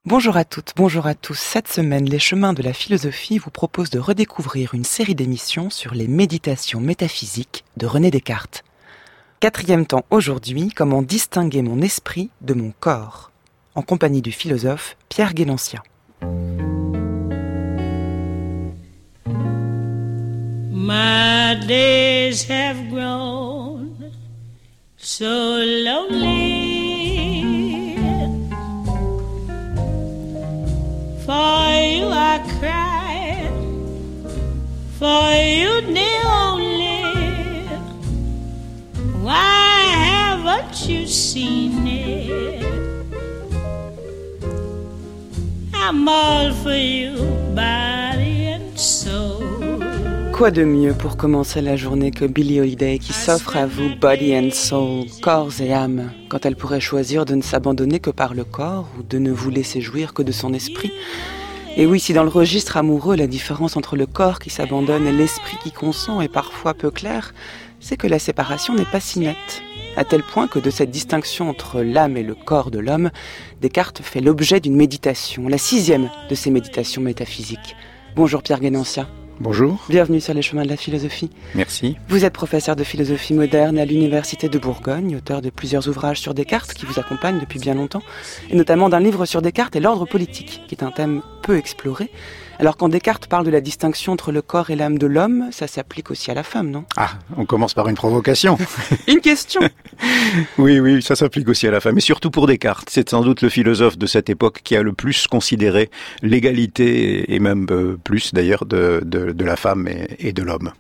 Bonjour à toutes, bonjour à tous. Cette semaine, Les Chemins de la Philosophie vous propose de redécouvrir une série d'émissions sur les méditations métaphysiques de René Descartes. 4e temps aujourd'hui, comment distinguer mon esprit de mon corps, en compagnie du philosophe Pierre Guénantia. My days have grown so lonely. For you I cried, for you the only. Why haven't you seen it? I'm all for you, body and soul. Quoi de mieux pour commencer la journée que Billie Holiday qui s'offre à vous body and soul, corps et âme, quand elle pourrait choisir de ne s'abandonner que par le corps ou de ne vous laisser jouir que de son esprit. Et oui, si dans le registre amoureux, la différence entre le corps qui s'abandonne et l'esprit qui consent est parfois peu claire, c'est que la séparation n'est pas si nette. À tel point que de cette distinction entre l'âme et le corps de l'homme, Descartes fait l'objet d'une méditation, la 6e de ces méditations métaphysiques. Bonjour Pierre Guénantia. Bonjour. Bienvenue sur les chemins de la philosophie. Merci. Vous êtes professeur de philosophie moderne à l'Université de Bourgogne, auteur de plusieurs ouvrages sur Descartes qui vous accompagnent depuis bien longtemps, et notamment d'un livre sur Descartes et l'ordre politique, qui est un thème peu exploré. Alors quand Descartes parle de la distinction entre le corps et l'âme de l'homme, ça s'applique aussi à la femme, non ? Ah, on commence par une provocation. Une question. Oui, ça s'applique aussi à la femme, et surtout pour Descartes. C'est sans doute le philosophe de cette époque qui a le plus considéré l'égalité, et même plus d'ailleurs, de la femme et de l'homme.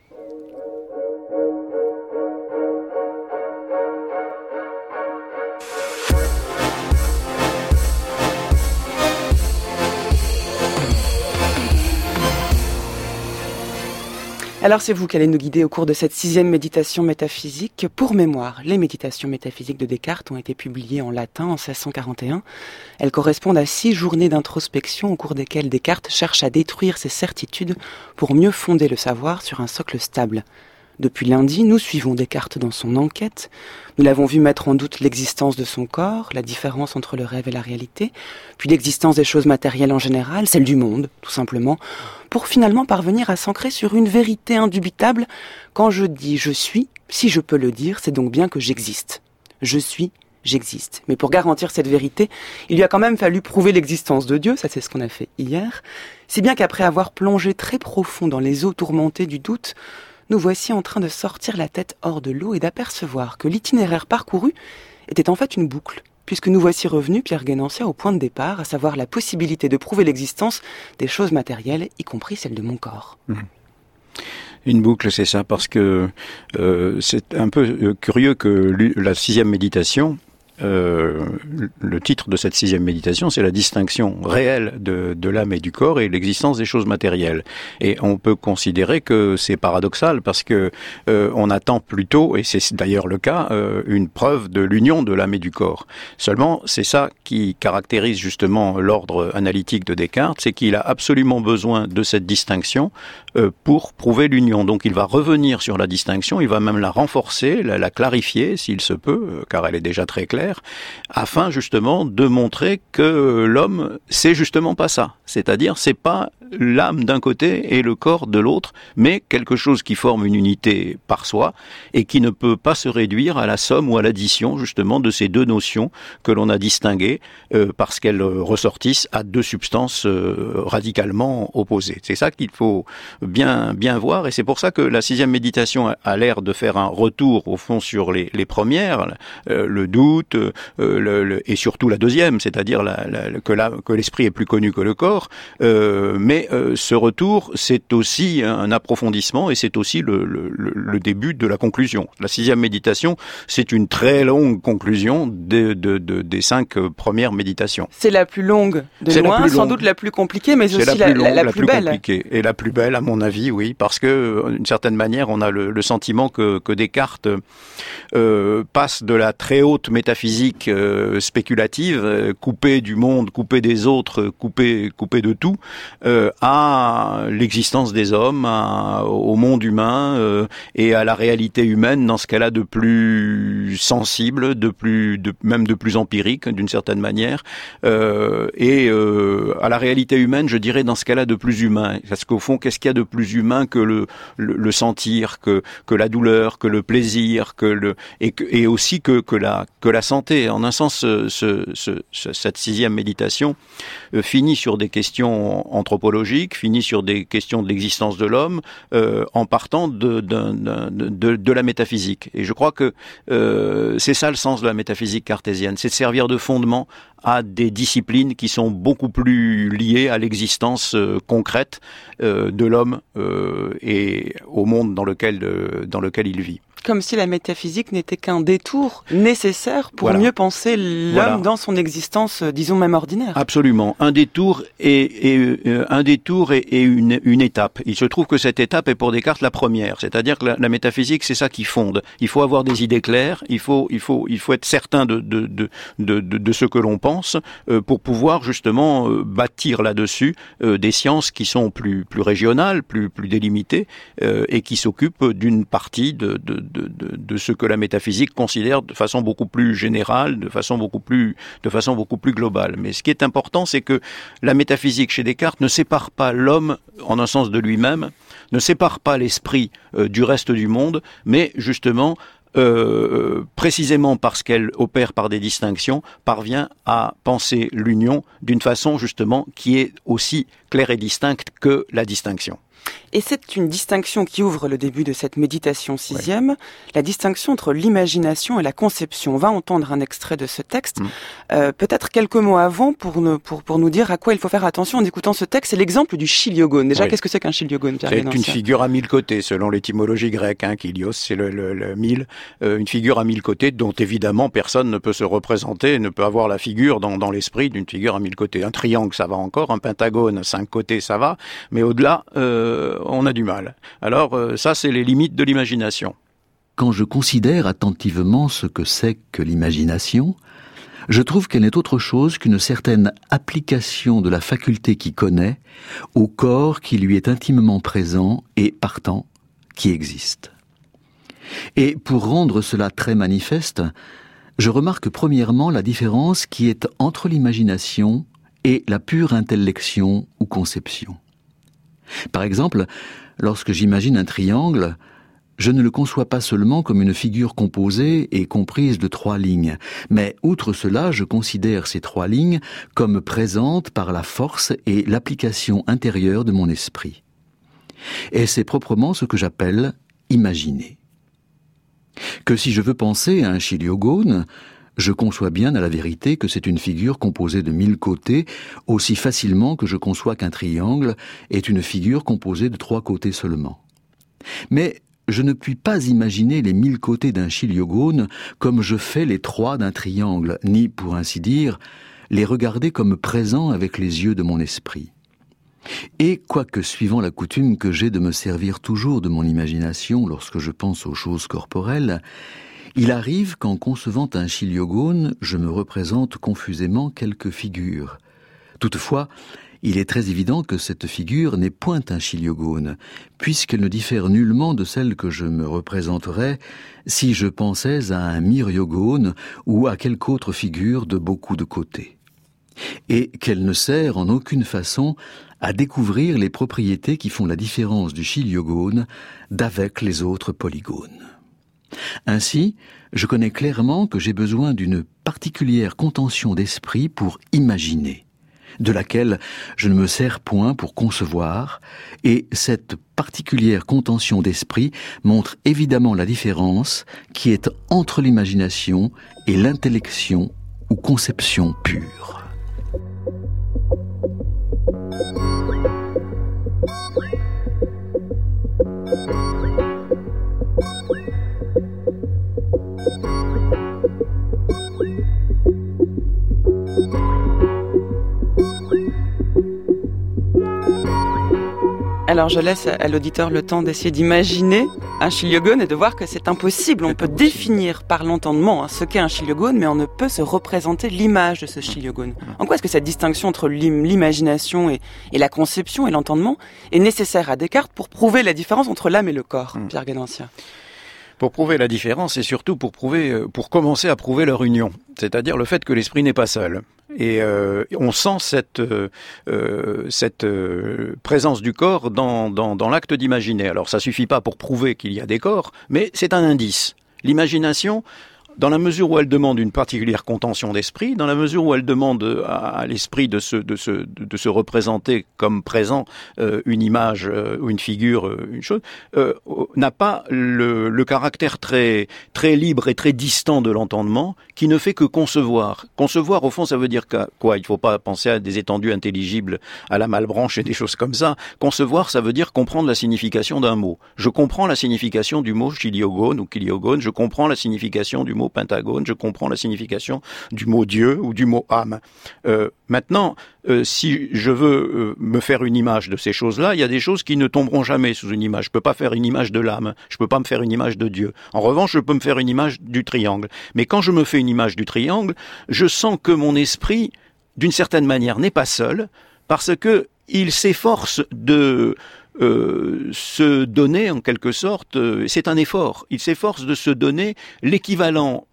Alors c'est vous qui allez nous guider au cours de cette 6e méditation métaphysique. Pour mémoire, les méditations métaphysiques de Descartes ont été publiées en latin en 1641. Elles correspondent à 6 journées d'introspection au cours desquelles Descartes cherche à détruire ses certitudes pour mieux fonder le savoir sur un socle stable. Depuis lundi, nous suivons Descartes dans son enquête. Nous l'avons vu mettre en doute l'existence de son corps, la différence entre le rêve et la réalité, puis l'existence des choses matérielles en général, celle du monde, tout simplement, pour finalement parvenir à s'ancrer sur une vérité indubitable. Quand je dis « je suis », si je peux le dire, c'est donc bien que j'existe. Je suis, j'existe. Mais pour garantir cette vérité, il lui a quand même fallu prouver l'existence de Dieu, ça c'est ce qu'on a fait hier, si bien qu'après avoir plongé très profond dans les eaux tourmentées du doute, nous voici en train de sortir la tête hors de l'eau et d'apercevoir que l'itinéraire parcouru était en fait une boucle, puisque nous voici revenus, Pierre Guénantia, au point de départ, à savoir la possibilité de prouver l'existence des choses matérielles, y compris celle de mon corps. Une boucle, c'est ça, parce que c'est un peu curieux que la 6e méditation, le titre de cette 6e méditation, c'est la distinction réelle de l'âme et du corps et l'existence des choses matérielles. Et on peut considérer que c'est paradoxal parce que on attend plutôt, et c'est d'ailleurs le cas, une preuve de l'union de l'âme et du corps. Seulement, c'est ça qui caractérise justement l'ordre analytique de Descartes, c'est qu'il a absolument besoin de cette distinction pour prouver l'union. Donc il va revenir sur la distinction, il va même la renforcer, la clarifier s'il se peut, car elle est déjà très claire, afin justement de montrer que l'homme, c'est justement pas ça. C'est-à-dire, c'est pas l'âme d'un côté et le corps de l'autre, mais quelque chose qui forme une unité par soi et qui ne peut pas se réduire à la somme ou à l'addition justement de ces deux notions que l'on a distinguées parce qu'elles ressortissent à deux substances radicalement opposées. C'est ça qu'il faut bien voir, et c'est pour ça que la 6e méditation a l'air de faire un retour au fond sur les premières, le doute, et surtout la 2e, c'est-à-dire que l'esprit est plus connu que le corps, mais ce retour, c'est aussi un approfondissement et c'est aussi le début de la conclusion. La 6e méditation, c'est une très longue conclusion des 5 premières méditations. C'est la plus longue de loin, sans doute la plus compliquée, mais aussi la plus belle. Compliquée. Et la plus belle, à mon avis, oui, parce que d'une certaine manière, on a le sentiment que Descartes passe de la très haute métaphysique spéculative, coupée du monde, coupée des autres, coupée de tout, à l'existence des hommes, au monde humain et à la réalité humaine dans ce qu'elle a de plus sensible, même de plus empirique d'une certaine manière, et à la réalité humaine, je dirais, dans ce qu'elle a de plus humain. Parce qu'au fond, qu'est-ce qu'il y a de plus humain que le sentir, que la douleur, que le plaisir, et aussi que la santé. En un sens, cette sixième méditation finit sur des questions anthropologiques, finit sur des questions de l'existence de l'homme, en partant de la métaphysique. Et je crois que c'est ça le sens de la métaphysique cartésienne, c'est de servir de fondement à des disciplines qui sont beaucoup plus liées à l'existence concrète de l'homme et au monde dans lequel il vit. Comme si la métaphysique n'était qu'un détour nécessaire pour mieux penser l'homme dans son existence, disons même ordinaire. Absolument. Un détour et une étape. Il se trouve que cette étape est pour Descartes la première. C'est-à-dire que la métaphysique, c'est ça qui fonde. Il faut avoir des idées claires. Il faut être certain de ce que l'on pense pour pouvoir justement bâtir là-dessus des sciences qui sont plus régionales, plus délimitées et qui s'occupent d'une partie de ce que la métaphysique considère de façon beaucoup plus générale, de façon beaucoup plus globale. Mais ce qui est important, c'est que la métaphysique chez Descartes ne sépare pas l'homme en un sens de lui-même, ne sépare pas l'esprit du reste du monde, mais justement précisément parce qu'elle opère par des distinctions, parvient à penser l'union d'une façon justement qui est aussi claire et distincte que la distinction. Et c'est une distinction qui ouvre le début de cette méditation sixième, la distinction entre l'imagination et la conception. On va entendre un extrait de ce texte. Peut-être quelques mots avant pour nous dire à quoi il faut faire attention en écoutant ce texte. C'est l'exemple du chiliogone. Déjà, qu'est-ce que c'est qu'un chiliogone, Pierre C'est une figure à 1000 côtés, selon l'étymologie grecque. Kylios, c'est le 1000. Une figure à 1000 côtés dont évidemment personne ne peut se représenter, ne peut avoir la figure dans l'esprit d'une figure à 1000 côtés. Un triangle, ça va encore. Un pentagone, 5 côtés, ça va. Mais au-delà, on a du mal. Alors ça, c'est les limites de l'imagination. Quand je considère attentivement ce que c'est que l'imagination, je trouve qu'elle n'est autre chose qu'une certaine application de la faculté qui connaît au corps qui lui est intimement présent et, partant, qui existe. Et pour rendre cela très manifeste, je remarque premièrement la différence qui est entre l'imagination et la pure intellection ou conception. Par exemple, lorsque j'imagine un triangle, je ne le conçois pas seulement comme une figure composée et comprise de 3 lignes, mais outre cela, je considère ces 3 lignes comme présentes par la force et l'application intérieure de mon esprit. Et c'est proprement ce que j'appelle imaginer. Que si je veux penser à un chiliogone, je conçois bien à la vérité que c'est une figure composée de 1000 côtés, aussi facilement que je conçois qu'un triangle est une figure composée de 3 côtés seulement. Mais je ne puis pas imaginer les 1000 côtés d'un chiliogone comme je fais les 3 d'un triangle, ni, pour ainsi dire, les regarder comme présents avec les yeux de mon esprit. Et quoique suivant la coutume que j'ai de me servir toujours de mon imagination lorsque je pense aux choses corporelles, il arrive qu'en concevant un chiliogone, je me représente confusément quelques figures. Toutefois, il est très évident que cette figure n'est point un chiliogone, puisqu'elle ne diffère nullement de celle que je me représenterais si je pensais à un myriogone ou à quelque autre figure de beaucoup de côtés. Et qu'elle ne sert en aucune façon à découvrir les propriétés qui font la différence du chiliogone d'avec les autres polygones. Ainsi, je connais clairement que j'ai besoin d'une particulière contention d'esprit pour imaginer, de laquelle je ne me sers point pour concevoir, et cette particulière contention d'esprit montre évidemment la différence qui est entre l'imagination et l'intellection ou conception pure. Alors je laisse à l'auditeur le temps d'essayer d'imaginer un chiliogone et de voir que c'est impossible. On peut définir par l'entendement ce qu'est un chiliogone, mais on ne peut se représenter l'image de ce chiliogone. En quoi est-ce que cette distinction entre l'imagination et la conception et l'entendement est nécessaire à Descartes pour prouver la différence entre l'âme et le corps, Pierre Guédensien? Pour prouver la différence et surtout pour commencer à prouver leur union, c'est-à-dire le fait que l'esprit n'est pas seul. Et on sent cette présence du corps dans l'acte d'imaginer. Alors ça suffit pas pour prouver qu'il y a des corps, mais c'est un indice. L'imagination, dans la mesure où elle demande une particulière contention d'esprit, dans la mesure où elle demande à l'esprit de se représenter comme présent une image ou une figure, une chose, n'a pas le caractère très très libre et très distant de l'entendement, qui ne fait que concevoir. Concevoir, au fond, ça veut dire quoi? Il ne faut pas penser à des étendues intelligibles à la Malebranche et des choses comme ça. Concevoir, ça veut dire comprendre la signification d'un mot. Je comprends la signification du mot chiliogone ou kiliogone, je comprends la signification du mot pentagone, je comprends la signification du mot Dieu ou du mot âme. Maintenant, si je veux me faire une image de ces choses-là, il y a des choses qui ne tomberont jamais sous une image. Je peux pas faire une image de l'âme, je peux pas me faire une image de Dieu. En revanche, je peux me faire une image du triangle. Mais quand je me fais une image du triangle, je sens que mon esprit, d'une certaine manière, n'est pas seul, parce que il s'efforce de se donner, en quelque sorte, c'est un effort, il s'efforce de se donner l'équivalent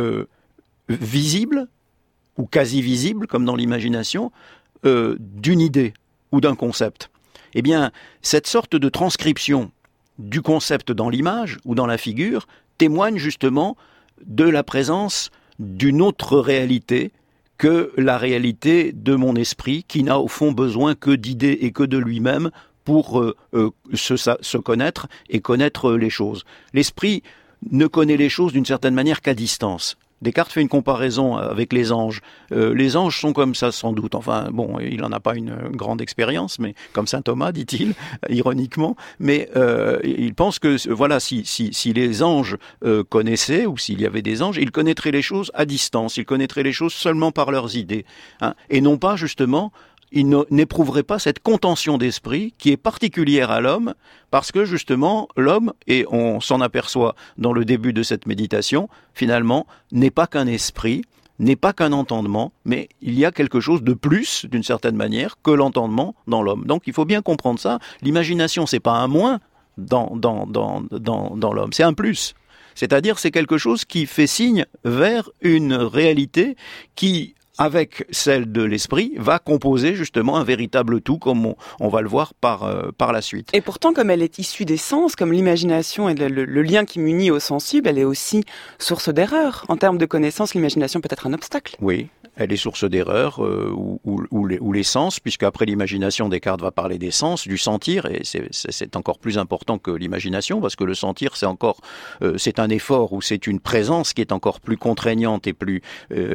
visible, ou quasi visible, comme dans l'imagination, d'une idée ou d'un concept. Eh bien, cette sorte de transcription du concept dans l'image ou dans la figure témoigne justement de la présence d'une autre réalité que la réalité de mon esprit, qui n'a au fond besoin que d'idées et que de lui-même pour se connaître et connaître les choses. L'esprit ne connaît les choses d'une certaine manière qu'à distance. Descartes fait une comparaison avec les anges. Les anges sont comme ça sans doute. Enfin, bon, il n'en a pas une grande expérience, mais comme saint Thomas, dit-il, ironiquement. Mais il pense que, voilà, si les anges connaissaient, ou s'il y avait des anges, ils connaîtraient les choses à distance. Ils connaîtraient les choses seulement par leurs idées. Hein, et non pas, justement, il n'éprouverait pas cette contention d'esprit qui est particulière à l'homme, parce que justement, l'homme, et on s'en aperçoit dans le début de cette méditation, finalement, n'est pas qu'un esprit, n'est pas qu'un entendement, mais il y a quelque chose de plus, d'une certaine manière, que l'entendement dans l'homme. Donc il faut bien comprendre ça. L'imagination, c'est pas un moins dans l'homme, c'est un plus. C'est-à-dire, c'est quelque chose qui fait signe vers une réalité qui, avec celle de l'esprit, va composer justement un véritable tout, comme on va le voir par la suite. Et pourtant, comme elle est issue des sens, comme l'imagination et le lien qui m'unit au sensible, elle est aussi source d'erreur. En termes de connaissance, l'imagination peut être un obstacle. Oui, elle est source d'erreur ou les sens, puisque après l'imagination, Descartes va parler des sens, du sentir, et c'est encore plus important que l'imagination, parce que le sentir, c'est un effort ou c'est une présence qui est encore plus contraignante et plus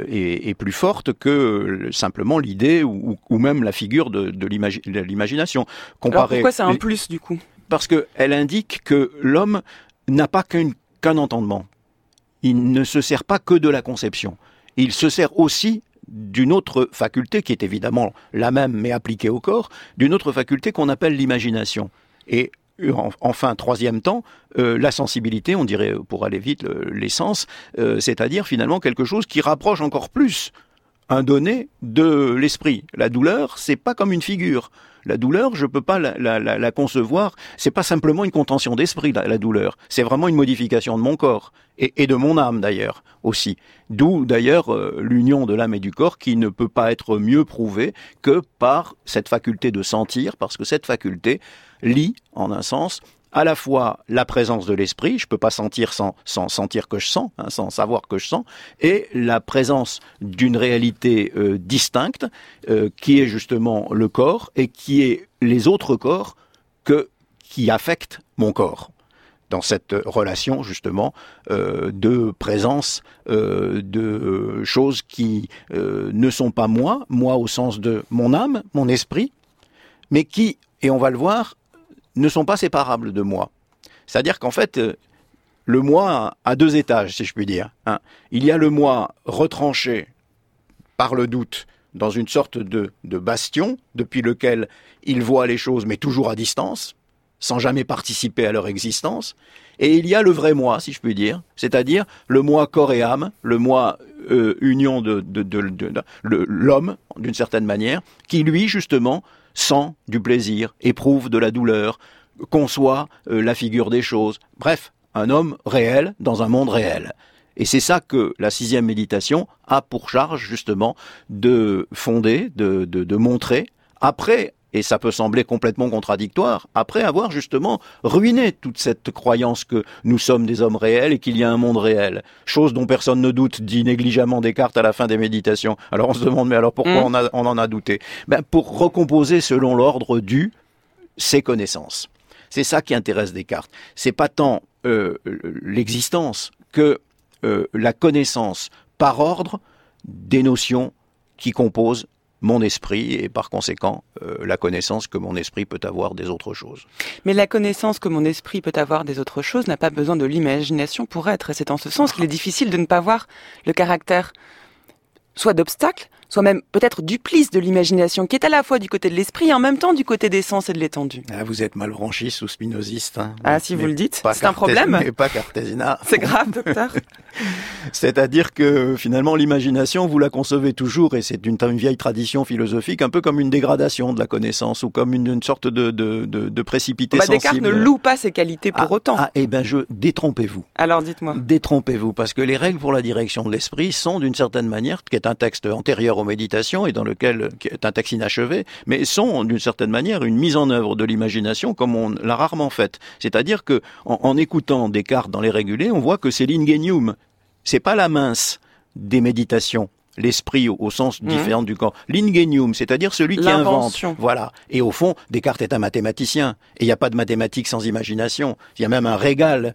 forte que simplement l'idée ou même la figure de l'imagination. Alors pourquoi c'est un plus du coup? Parce qu'elle indique que l'homme n'a pas qu'un entendement. Il ne se sert pas que de la conception. Il se sert aussi d'une autre faculté, qui est évidemment la même mais appliquée au corps, d'une autre faculté qu'on appelle l'imagination. Et enfin, troisième temps, la sensibilité, on dirait pour aller vite, les sens, c'est-à-dire finalement quelque chose qui rapproche encore plus un donné de l'esprit. La douleur, c'est pas comme une figure. La douleur, je peux pas la concevoir. C'est pas simplement une contention d'esprit, la douleur. C'est vraiment une modification de mon corps et de mon âme d'ailleurs aussi. D'où d'ailleurs l'union de l'âme et du corps qui ne peut pas être mieux prouvée que par cette faculté de sentir, parce que cette faculté lie, en un sens, à la fois la présence de l'esprit, je peux pas sentir sans sentir que je sens, hein, sans savoir que je sens, et la présence d'une réalité distincte, qui est justement le corps, et qui est les autres corps qui affectent mon corps. Dans cette relation, justement, de présence de choses qui ne sont pas moi au sens de mon âme, mon esprit, mais qui, et on va le voir, ne sont pas séparables de moi. C'est-à-dire qu'en fait, le moi a deux étages, si je puis dire. Hein. Il y a le moi retranché par le doute dans une sorte de bastion, depuis lequel il voit les choses, mais toujours à distance. sans jamais participer à leur existence, et il y a le vrai moi, si je puis dire, c'est-à-dire le moi corps et âme, le moi union de l'homme, d'une certaine manière, qui lui, justement, sent du plaisir, éprouve de la douleur, conçoit la figure des choses. Bref, un homme réel dans un monde réel. Et c'est ça que la 6e méditation a pour charge, justement, de fonder, de montrer, après, et ça peut sembler complètement contradictoire, après avoir justement ruiné toute cette croyance que nous sommes des hommes réels et qu'il y a un monde réel. Chose dont personne ne doute, dit négligemment Descartes à la fin des méditations. Alors on se demande, mais alors pourquoi on en a douté? Pour recomposer selon l'ordre dû ses connaissances. C'est ça qui intéresse Descartes. C'est pas tant l'existence que la connaissance par ordre des notions qui composent mon esprit et par conséquent la connaissance que mon esprit peut avoir des autres choses. Mais la connaissance que mon esprit peut avoir des autres choses n'a pas besoin de l'imagination pour être, et c'est en ce sens qu'il est difficile de ne pas voir le caractère soit d'obstacle, soit même peut-être duplice de l'imagination, qui est à la fois du côté de l'esprit et en même temps du côté des sens et de l'étendue. Ah, vous êtes malbranchiste ou spinoziste. Hein, ah, si vous le dites, c'est un problème. Mais pas cartésina. C'est grave, docteur. C'est-à-dire que finalement l'imagination, vous la concevez toujours, et c'est une vieille tradition philosophique, un peu comme une dégradation de la connaissance ou comme une sorte de précipité sensible. Descartes ne loue pas ses qualités pour autant. Détrompez-vous. Alors dites-moi. Détrompez-vous, parce que les règles pour la direction de l'esprit sont d'une certaine manière, qui est un texte antérieur aux méditations et qui est un texte inachevé, mais sont d'une certaine manière une mise en œuvre de l'imagination comme on l'a rarement faite. C'est-à-dire que en écoutant Descartes dans les régulés, on voit que c'est l'ingenium. C'est pas la mince des méditations, l'esprit au sens différent du corps. L'ingenium, c'est-à-dire celui qui invente. Voilà. Et au fond, Descartes est un mathématicien. Et il n'y a pas de mathématiques sans imagination. Il y a même un régal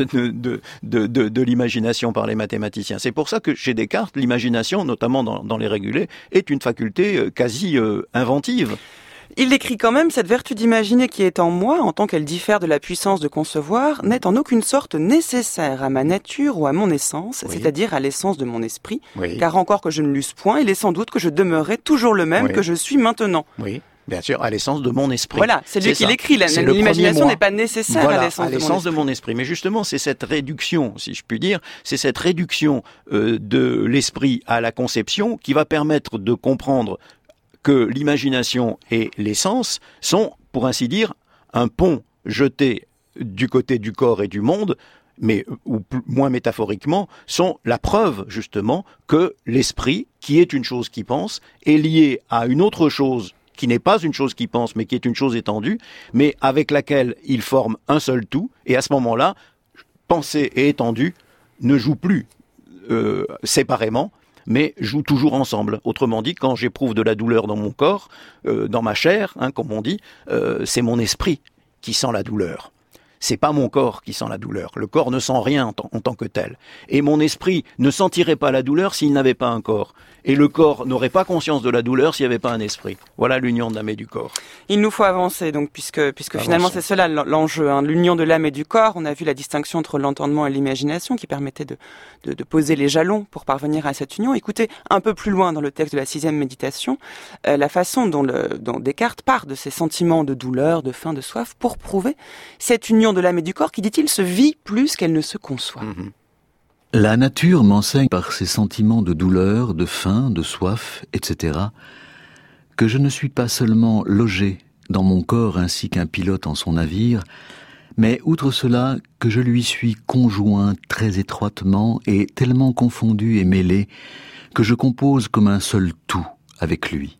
de l'imagination par les mathématiciens. C'est pour ça que chez Descartes, l'imagination, notamment dans les régulés, est une faculté quasi inventive. Il écrit quand même: cette vertu d'imaginer qui est en moi, en tant qu'elle diffère de la puissance de concevoir, n'est en aucune sorte nécessaire à ma nature ou à mon essence, c'est-à-dire à l'essence de mon esprit, car encore que je ne l'eusse point, il est sans doute que je demeurais toujours le même que je suis maintenant. Oui. Bien sûr, à l'essence de mon esprit. Voilà, c'est lui qui l'écrit. L'imagination n'est pas nécessaire à l'essence de mon esprit. Mais justement, c'est cette réduction, si je puis dire, c'est cette réduction de l'esprit à la conception qui va permettre de comprendre que l'imagination et l'essence sont, pour ainsi dire, un pont jeté du côté du corps et du monde, mais ou moins métaphoriquement, sont la preuve justement que l'esprit, qui est une chose qui pense, est lié à une autre chose qui n'est pas une chose qui pense, mais qui est une chose étendue, mais avec laquelle il forme un seul tout, et à ce moment-là, pensée et étendue ne jouent plus séparément, mais jouent toujours ensemble. Autrement dit, quand j'éprouve de la douleur dans mon corps, dans ma chair, comme on dit, c'est mon esprit qui sent la douleur. C'est pas mon corps qui sent la douleur. Le corps ne sent rien en tant que tel. Et mon esprit ne sentirait pas la douleur s'il n'avait pas un corps. Et le corps n'aurait pas conscience de la douleur s'il n'y avait pas un esprit. Voilà l'union de l'âme et du corps. Il nous faut avancer, donc, puisque finalement c'est cela l'enjeu, l'union de l'âme et du corps. On a vu la distinction entre l'entendement et l'imagination qui permettait de poser les jalons pour parvenir à cette union. Écoutez, un peu plus loin dans le texte de la 6e méditation, la façon dont Descartes part de ces sentiments de douleur, de faim, de soif, pour prouver cette union de l'âme et du corps qui, dit-il, se vit plus qu'elle ne se conçoit. La nature m'enseigne par ses sentiments de douleur, de faim, de soif, etc., que je ne suis pas seulement logé dans mon corps ainsi qu'un pilote en son navire, mais outre cela que je lui suis conjoint très étroitement et tellement confondu et mêlé que je compose comme un seul tout avec lui.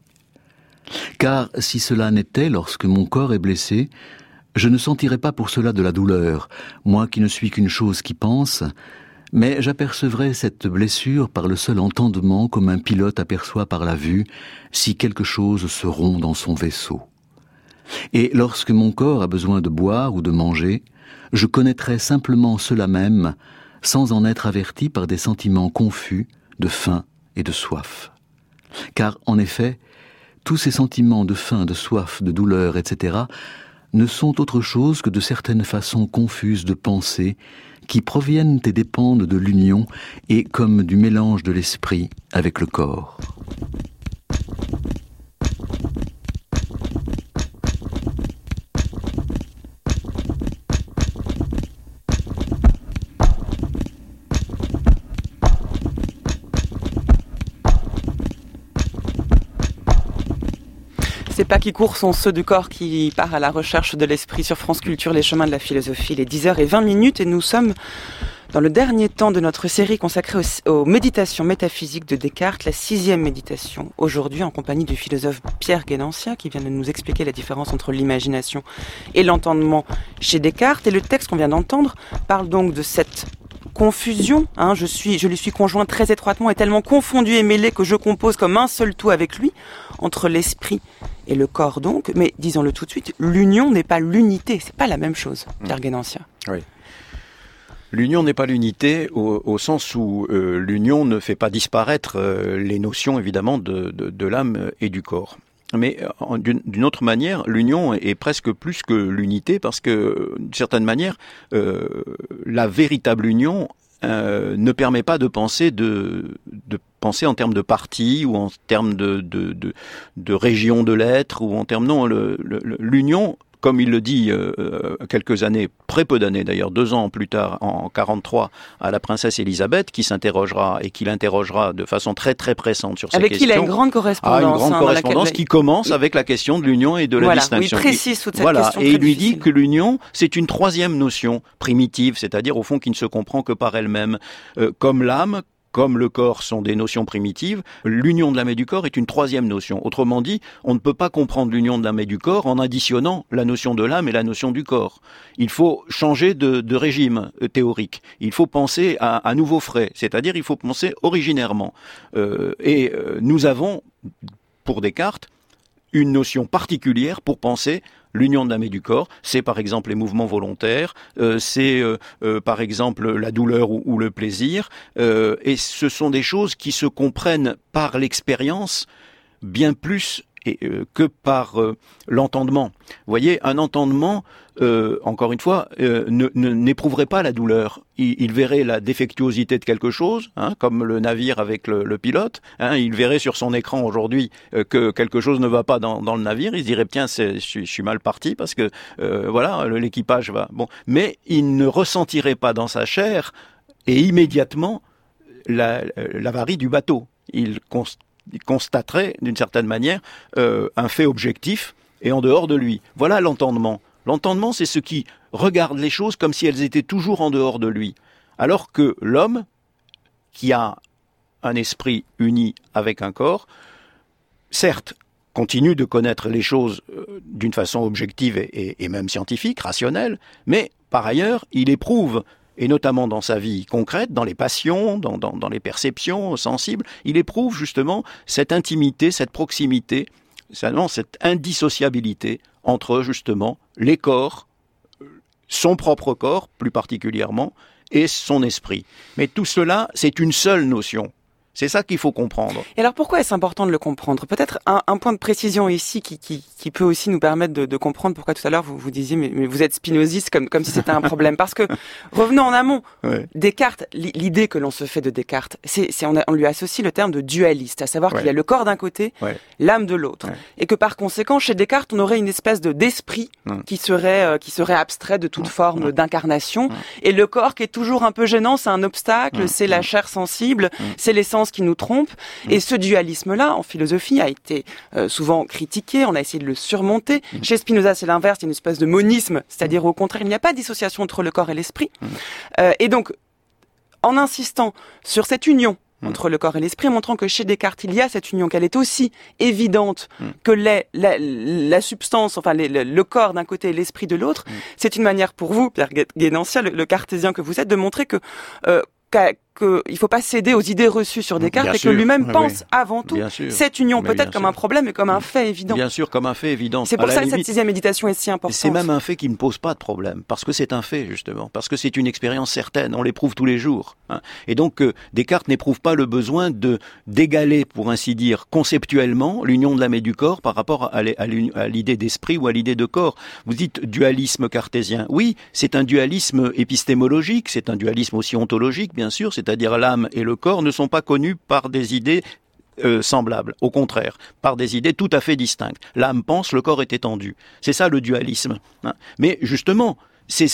Car si cela n'était, lorsque mon corps est blessé, je ne sentirais pas pour cela de la douleur, moi qui ne suis qu'une chose qui pense, mais j'apercevrais cette blessure par le seul entendement comme un pilote aperçoit par la vue si quelque chose se rompt dans son vaisseau. Et lorsque mon corps a besoin de boire ou de manger, je connaîtrais simplement cela même, sans en être averti par des sentiments confus de faim et de soif. Car, en effet, tous ces sentiments de faim, de soif, de douleur, etc., ne sont autre chose que de certaines façons confuses de penser qui proviennent et dépendent de l'union et comme du mélange de l'esprit avec le corps. Ces pas qui courent sont ceux du corps qui part à la recherche de l'esprit sur France Culture, les chemins de la philosophie, les 10h20 et nous sommes dans le dernier temps de notre série consacrée aux méditations métaphysiques de Descartes, la 6e méditation, aujourd'hui en compagnie du philosophe Pierre Guénantia qui vient de nous expliquer la différence entre l'imagination et l'entendement chez Descartes. Et le texte qu'on vient d'entendre parle donc de cette confusion, je lui suis conjoint très étroitement et tellement confondu et mêlé que je compose comme un seul tout avec lui, entre l'esprit et le corps donc, mais disons-le tout de suite, l'union n'est pas l'unité, c'est pas la même chose, Pierre Guénantia. Oui. L'union n'est pas l'unité au sens où l'union ne fait pas disparaître les notions évidemment de l'âme et du corps. Mais d'une autre manière, l'union est presque plus que l'unité parce que, d'une certaine manière, la véritable union ne permet pas de penser penser en termes de parti ou en termes de région de l'être ou en termes l'union. Comme il le dit quelques années, très peu d'années d'ailleurs, 2 ans plus tard, en 43, à la princesse Élisabeth, qui s'interrogera et qui l'interrogera de façon très très pressante sur ces questions. Avec qui il a une grande correspondance. Une grande correspondance qui commence avec la question de l'union et de la distinction. Oui, précise toute cette question et il lui difficile. dit que l'union, c'est une 3e notion primitive, c'est-à-dire au fond qui ne se comprend que par elle-même, comme l'âme, comme le corps sont des notions primitives, l'union de l'âme et du corps est une 3e notion. Autrement dit, on ne peut pas comprendre l'union de l'âme et du corps en additionnant la notion de l'âme et la notion du corps. Il faut changer de régime théorique. Il faut penser à nouveau frais, c'est-à-dire il faut penser originairement. Nous avons, pour Descartes, une notion particulière pour penser l'union de l'âme et du corps. C'est par exemple les mouvements volontaires, c'est par exemple la douleur ou le plaisir, et ce sont des choses qui se comprennent par l'expérience bien plus que par l'entendement. Vous voyez, un entendement, encore une fois, n'éprouverait pas la douleur. Il verrait la défectuosité de quelque chose, comme le navire avec le pilote. Il verrait sur son écran aujourd'hui que quelque chose ne va pas dans le navire. Il se dirait, tiens, je suis mal parti parce que l'équipage va... Bon, mais il ne ressentirait pas dans sa chair et immédiatement l'avarie du bateau. Il constaterait, d'une certaine manière, un fait objectif et en dehors de lui. Voilà l'entendement. L'entendement, c'est ce qui regarde les choses comme si elles étaient toujours en dehors de lui. Alors que l'homme, qui a un esprit uni avec un corps, certes, continue de connaître les choses d'une façon objective et même scientifique, rationnelle, mais par ailleurs, il éprouve, et notamment dans sa vie concrète, dans les passions, dans les perceptions sensibles, il éprouve justement cette intimité, cette proximité, cette indissociabilité entre justement les corps, son propre corps plus particulièrement, et son esprit. Mais tout cela, c'est une seule notion. C'est ça qu'il faut comprendre. Et alors pourquoi est-ce important de le comprendre ? Peut-être un point de précision ici qui peut aussi nous permettre de comprendre pourquoi tout à l'heure vous disiez mais vous êtes spinoziste comme si c'était un problème. Parce que, revenons en amont, ouais. Descartes, l'idée que l'on se fait de Descartes, on lui associe le terme de dualiste, à savoir qu'il y a le corps d'un côté, l'âme de l'autre. Ouais. Et que par conséquent, chez Descartes, on aurait une espèce d'esprit qui serait abstrait de toute forme d'incarnation. Et le corps qui est toujours un peu gênant, c'est un obstacle, c'est la chair sensible, c'est l'essence qui nous trompe. Et ce dualisme-là, en philosophie, a été souvent critiqué, on a essayé de le surmonter. Chez Spinoza, c'est l'inverse, il y a une espèce de monisme, c'est-à-dire au contraire, il n'y a pas de dissociation entre le corps et l'esprit. Et donc, en insistant sur cette union entre le corps et l'esprit, montrant que chez Descartes, il y a cette union, qu'elle est aussi évidente que la substance, enfin le corps d'un côté et l'esprit de l'autre, c'est une manière pour vous, Pierre Guénantia, le cartésien que vous êtes, de montrer que il faut pas céder aux idées reçues sur Descartes et que lui-même pense avant tout cette union, peut-être comme un problème mais comme un fait évident. Bien sûr, comme un fait évident. C'est pour ça que cette 6e méditation est si importante. C'est même un fait qui ne pose pas de problème, parce que c'est un fait justement, parce que c'est une expérience certaine, on l'éprouve tous les jours. Et donc Descartes n'éprouve pas le besoin d'égaler, pour ainsi dire, conceptuellement l'union de l'âme et du corps par rapport à l'idée d'esprit ou à l'idée de corps. Vous dites dualisme cartésien. Oui, c'est un dualisme épistémologique, c'est un dualisme aussi ontologique, bien sûr, c'est-à-dire l'âme et le corps ne sont pas connus par des idées semblables, au contraire, par des idées tout à fait distinctes. L'âme pense, le corps est étendu. C'est ça le dualisme. Mais justement, ce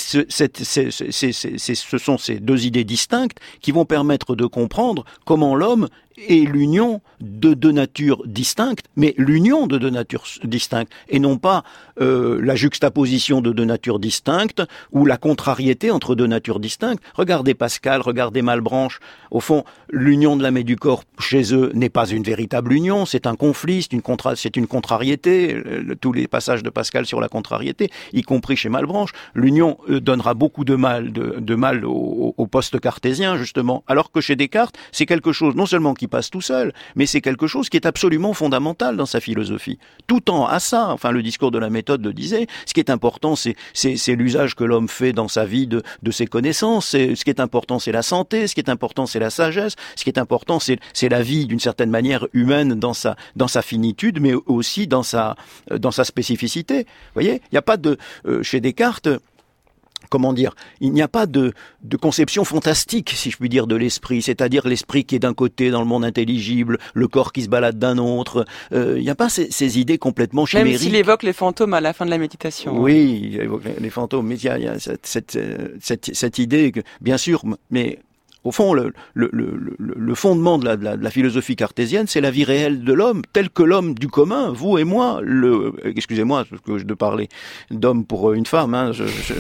sont ces deux idées distinctes qui vont permettre de comprendre comment l'homme est l'union de deux natures distinctes, mais l'union de deux natures distinctes, et non pas la juxtaposition de deux natures distinctes ou la contrariété entre deux natures distinctes. Regardez Pascal, regardez Malebranche. Au fond, l'union de l'âme et du corps chez eux n'est pas une véritable union, c'est un conflit, c'est une contrariété. Tous les passages de Pascal sur la contrariété, y compris chez Malebranche, l'union donnera beaucoup de mal au poste cartésien, justement, alors que chez Descartes, c'est quelque chose non seulement qui passe tout seul, mais c'est quelque chose qui est absolument fondamental dans sa philosophie. Tout tend à ça, enfin le discours de la méthode le disait, ce qui est important, c'est l'usage que l'homme fait dans sa vie de ses connaissances, ce qui est important, c'est la santé, ce qui est important, c'est la sagesse, ce qui est important, c'est la vie d'une certaine manière humaine dans sa finitude, mais aussi dans sa spécificité. Vous voyez, il n'y a pas chez Descartes, comment dire, il n'y a pas de conception fantastique, si je puis dire, de l'esprit, c'est-à-dire l'esprit qui est d'un côté dans le monde intelligible, le corps qui se balade d'un autre. Il n'y a pas ces idées complètement chimériques. Même s'il évoque les fantômes à la fin de la méditation. Oui, il évoque les fantômes, mais il y a cette idée que, bien sûr, mais au fond, le fondement de la philosophie cartésienne, c'est la vie réelle de l'homme, tel que l'homme du commun, vous et moi. Excusez-moi de parler d'homme pour une femme, hein,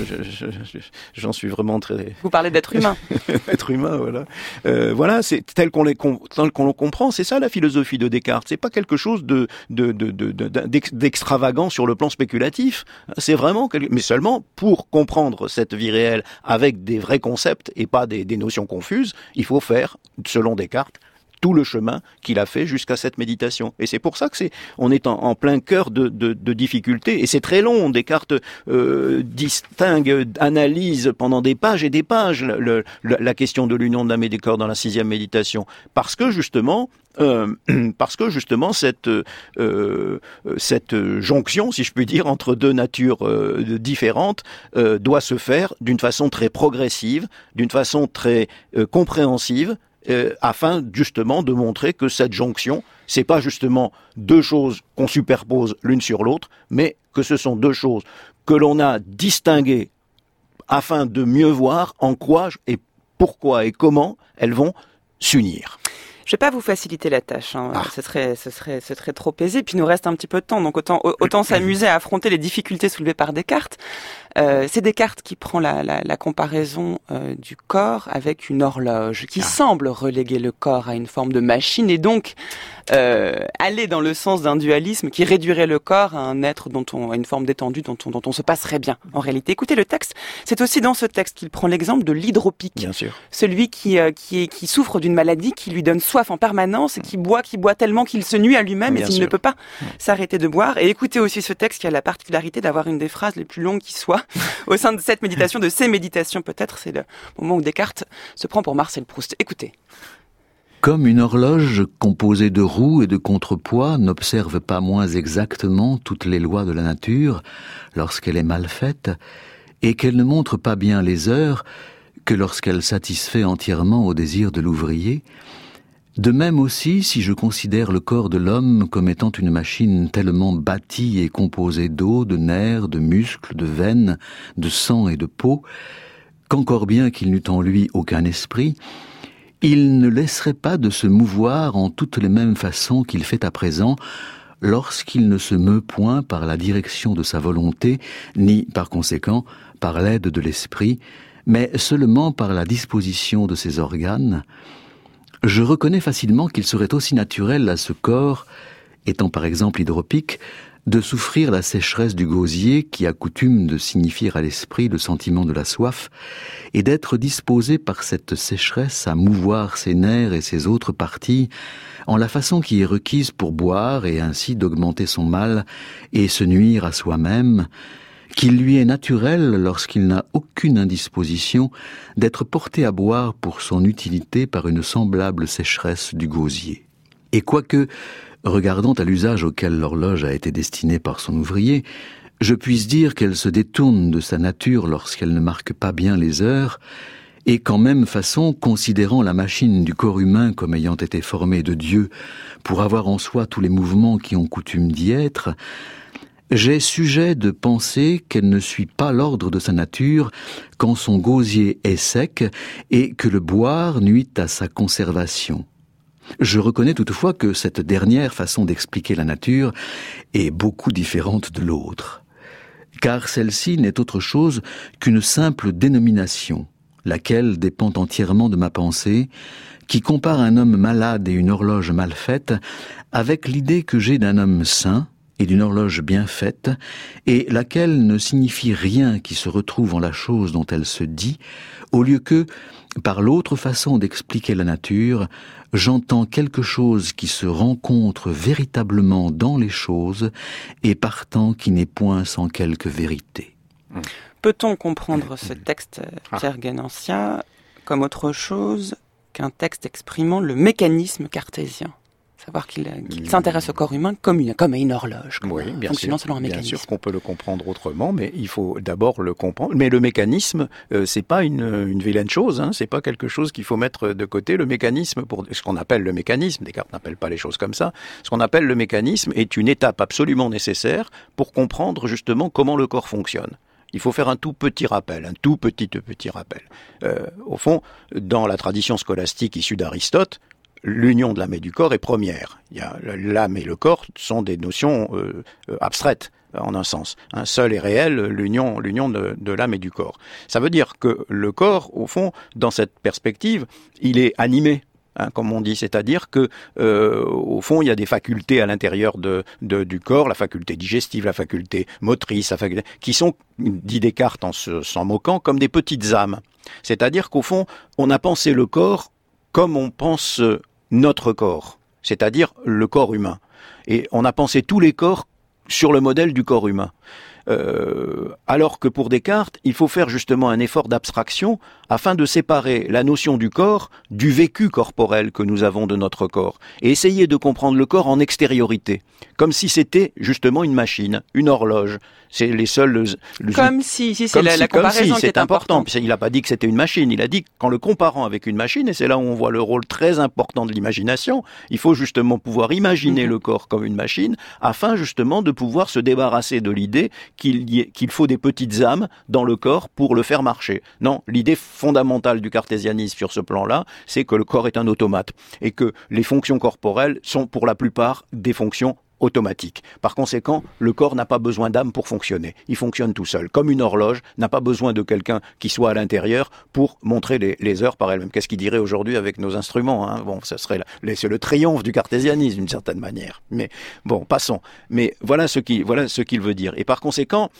j'en suis vraiment très... Vous parlez d'être humain. Être humain, voilà. Voilà, c'est tel qu'on le comprend, c'est ça la philosophie de Descartes. C'est pas quelque chose d'extravagant sur le plan spéculatif. C'est vraiment, mais seulement pour comprendre cette vie réelle avec des vrais concepts et pas des notions confuses. Il faut faire, selon Descartes, tout le chemin qu'il a fait jusqu'à cette méditation. Et c'est pour ça que on est en plein cœur de difficultés. Et c'est très long. Descartes distingue, analyse pendant des pages et des pages la question de l'union de l'âme et du corps dans la 6e méditation. Parce que justement cette jonction, si je puis dire, entre deux natures différentes doit se faire d'une façon très progressive, d'une façon très compréhensive, afin justement de montrer que cette jonction, c'est pas justement deux choses qu'on superpose l'une sur l'autre, mais que ce sont deux choses que l'on a distinguées afin de mieux voir en quoi et pourquoi et comment elles vont s'unir. Je vais pas vous faciliter la tâche, hein. Ce serait trop aisé. Puis il nous reste un petit peu de temps, donc autant s'amuser à affronter les difficultés soulevées par Descartes. C'est Descartes qui prend la comparaison du corps avec une horloge, qui semble reléguer le corps à une forme de machine et donc aller dans le sens d'un dualisme qui réduirait le corps à un être à une forme d'étendue dont on se passerait bien. En réalité, écoutez le texte. C'est aussi dans ce texte qu'il prend l'exemple de l'hydropique. Bien sûr. Celui qui souffre d'une maladie qui lui donne soif en permanence et qui boit tellement qu'il se nuit à lui-même et qu'il ne peut pas s'arrêter de boire. Et écoutez aussi ce texte qui a la particularité d'avoir une des phrases les plus longues qui soit au sein de cette méditation, de ces méditations peut-être. C'est le moment où Descartes se prend pour Marcel Proust. Écoutez. Comme une horloge composée de roues et de contrepoids n'observe pas moins exactement toutes les lois de la nature lorsqu'elle est mal faite, et qu'elle ne montre pas bien les heures que lorsqu'elle satisfait entièrement au désir de l'ouvrier, de même aussi, si je considère le corps de l'homme comme étant une machine tellement bâtie et composée d'eau, de nerfs, de muscles, de veines, de sang et de peau, qu'encore bien qu'il n'eût en lui aucun esprit, il ne laisserait pas de se mouvoir en toutes les mêmes façons qu'il fait à présent, lorsqu'il ne se meut point par la direction de sa volonté, ni, par conséquent, par l'aide de l'esprit, mais seulement par la disposition de ses organes. Je reconnais facilement qu'il serait aussi naturel à ce corps, étant par exemple hydropique, de souffrir la sécheresse du gosier qui a coutume de signifier à l'esprit le sentiment de la soif, et d'être disposé par cette sécheresse à mouvoir ses nerfs et ses autres parties en la façon qui est requise pour boire et ainsi d'augmenter son mal et se nuire à soi-même, qu'il lui est naturel, lorsqu'il n'a aucune indisposition, d'être porté à boire pour son utilité par une semblable sécheresse du gosier. Et quoique, regardant à l'usage auquel l'horloge a été destinée par son ouvrier, je puisse dire qu'elle se détourne de sa nature lorsqu'elle ne marque pas bien les heures, et qu'en même façon, considérant la machine du corps humain comme ayant été formée de Dieu pour avoir en soi tous les mouvements qui ont coutume d'y être, j'ai sujet de penser qu'elle ne suit pas l'ordre de sa nature quand son gosier est sec et que le boire nuit à sa conservation. Je reconnais toutefois que cette dernière façon d'expliquer la nature est beaucoup différente de l'autre, car celle-ci n'est autre chose qu'une simple dénomination, laquelle dépend entièrement de ma pensée, qui compare un homme malade et une horloge mal faite avec l'idée que j'ai d'un homme sain et d'une horloge bien faite, et laquelle ne signifie rien qui se retrouve en la chose dont elle se dit, au lieu que, par l'autre façon d'expliquer la nature, j'entends quelque chose qui se rencontre véritablement dans les choses, et partant qui n'est point sans quelque vérité. Peut-on comprendre ce texte, Pierre Guénancia, comme autre chose qu'un texte exprimant le mécanisme cartésien ? Savoir qu'il s'intéresse au corps humain comme à une horloge, fonctionnant selon un mécanisme. Bien sûr qu'on peut le comprendre autrement, mais il faut d'abord le comprendre. Mais le mécanisme, c'est pas une vilaine chose, hein, c'est pas quelque chose qu'il faut mettre de côté. Le mécanisme, pour ce qu'on appelle le mécanisme, Descartes n'appelle pas les choses comme ça, ce qu'on appelle le mécanisme est une étape absolument nécessaire pour comprendre justement comment le corps fonctionne. Il faut faire un tout petit rappel, un tout petit rappel. Au fond, dans la tradition scolastique issue d'Aristote, l'union de l'âme et du corps est première. L'âme et le corps sont des notions abstraites, en un sens. Seul et réel, l'union de l'âme et du corps. Ça veut dire que le corps, au fond, dans cette perspective, il est animé, comme on dit, c'est-à-dire que, au fond, il y a des facultés à l'intérieur du corps, la faculté digestive, la faculté motrice, qui sont, dit Descartes en s'en moquant, comme des petites âmes. C'est-à-dire qu'au fond, on a pensé le corps comme on pense notre corps, c'est-à-dire le corps humain. Et on a pensé tous les corps sur le modèle du corps humain. Alors que pour Descartes, il faut faire justement un effort d'abstraction afin de séparer la notion du corps du vécu corporel que nous avons de notre corps et essayer de comprendre le corps en extériorité, comme si c'était justement une machine, une horloge. C'est les seuls... la comparaison qui est importante. Il n'a pas dit que c'était une machine, il a dit qu'en le comparant avec une machine, et c'est là où on voit le rôle très important de l'imagination, il faut justement pouvoir imaginer le corps comme une machine afin justement de pouvoir se débarrasser de l'idée qu'il faut des petites âmes dans le corps pour le faire marcher. Non, l'idée fondamentale du cartésianisme sur ce plan-là, c'est que le corps est un automate et que les fonctions corporelles sont pour la plupart des fonctions automatiques. Par conséquent, le corps n'a pas besoin d'âme pour fonctionner. Il fonctionne tout seul. Comme une horloge n'a pas besoin de quelqu'un qui soit à l'intérieur pour montrer les heures par elle-même. Qu'est-ce qu'il dirait aujourd'hui avec nos instruments, hein ? Bon, c'est le triomphe du cartésianisme d'une certaine manière. Mais bon, passons. Mais voilà ce qu'il veut dire. Et par conséquent,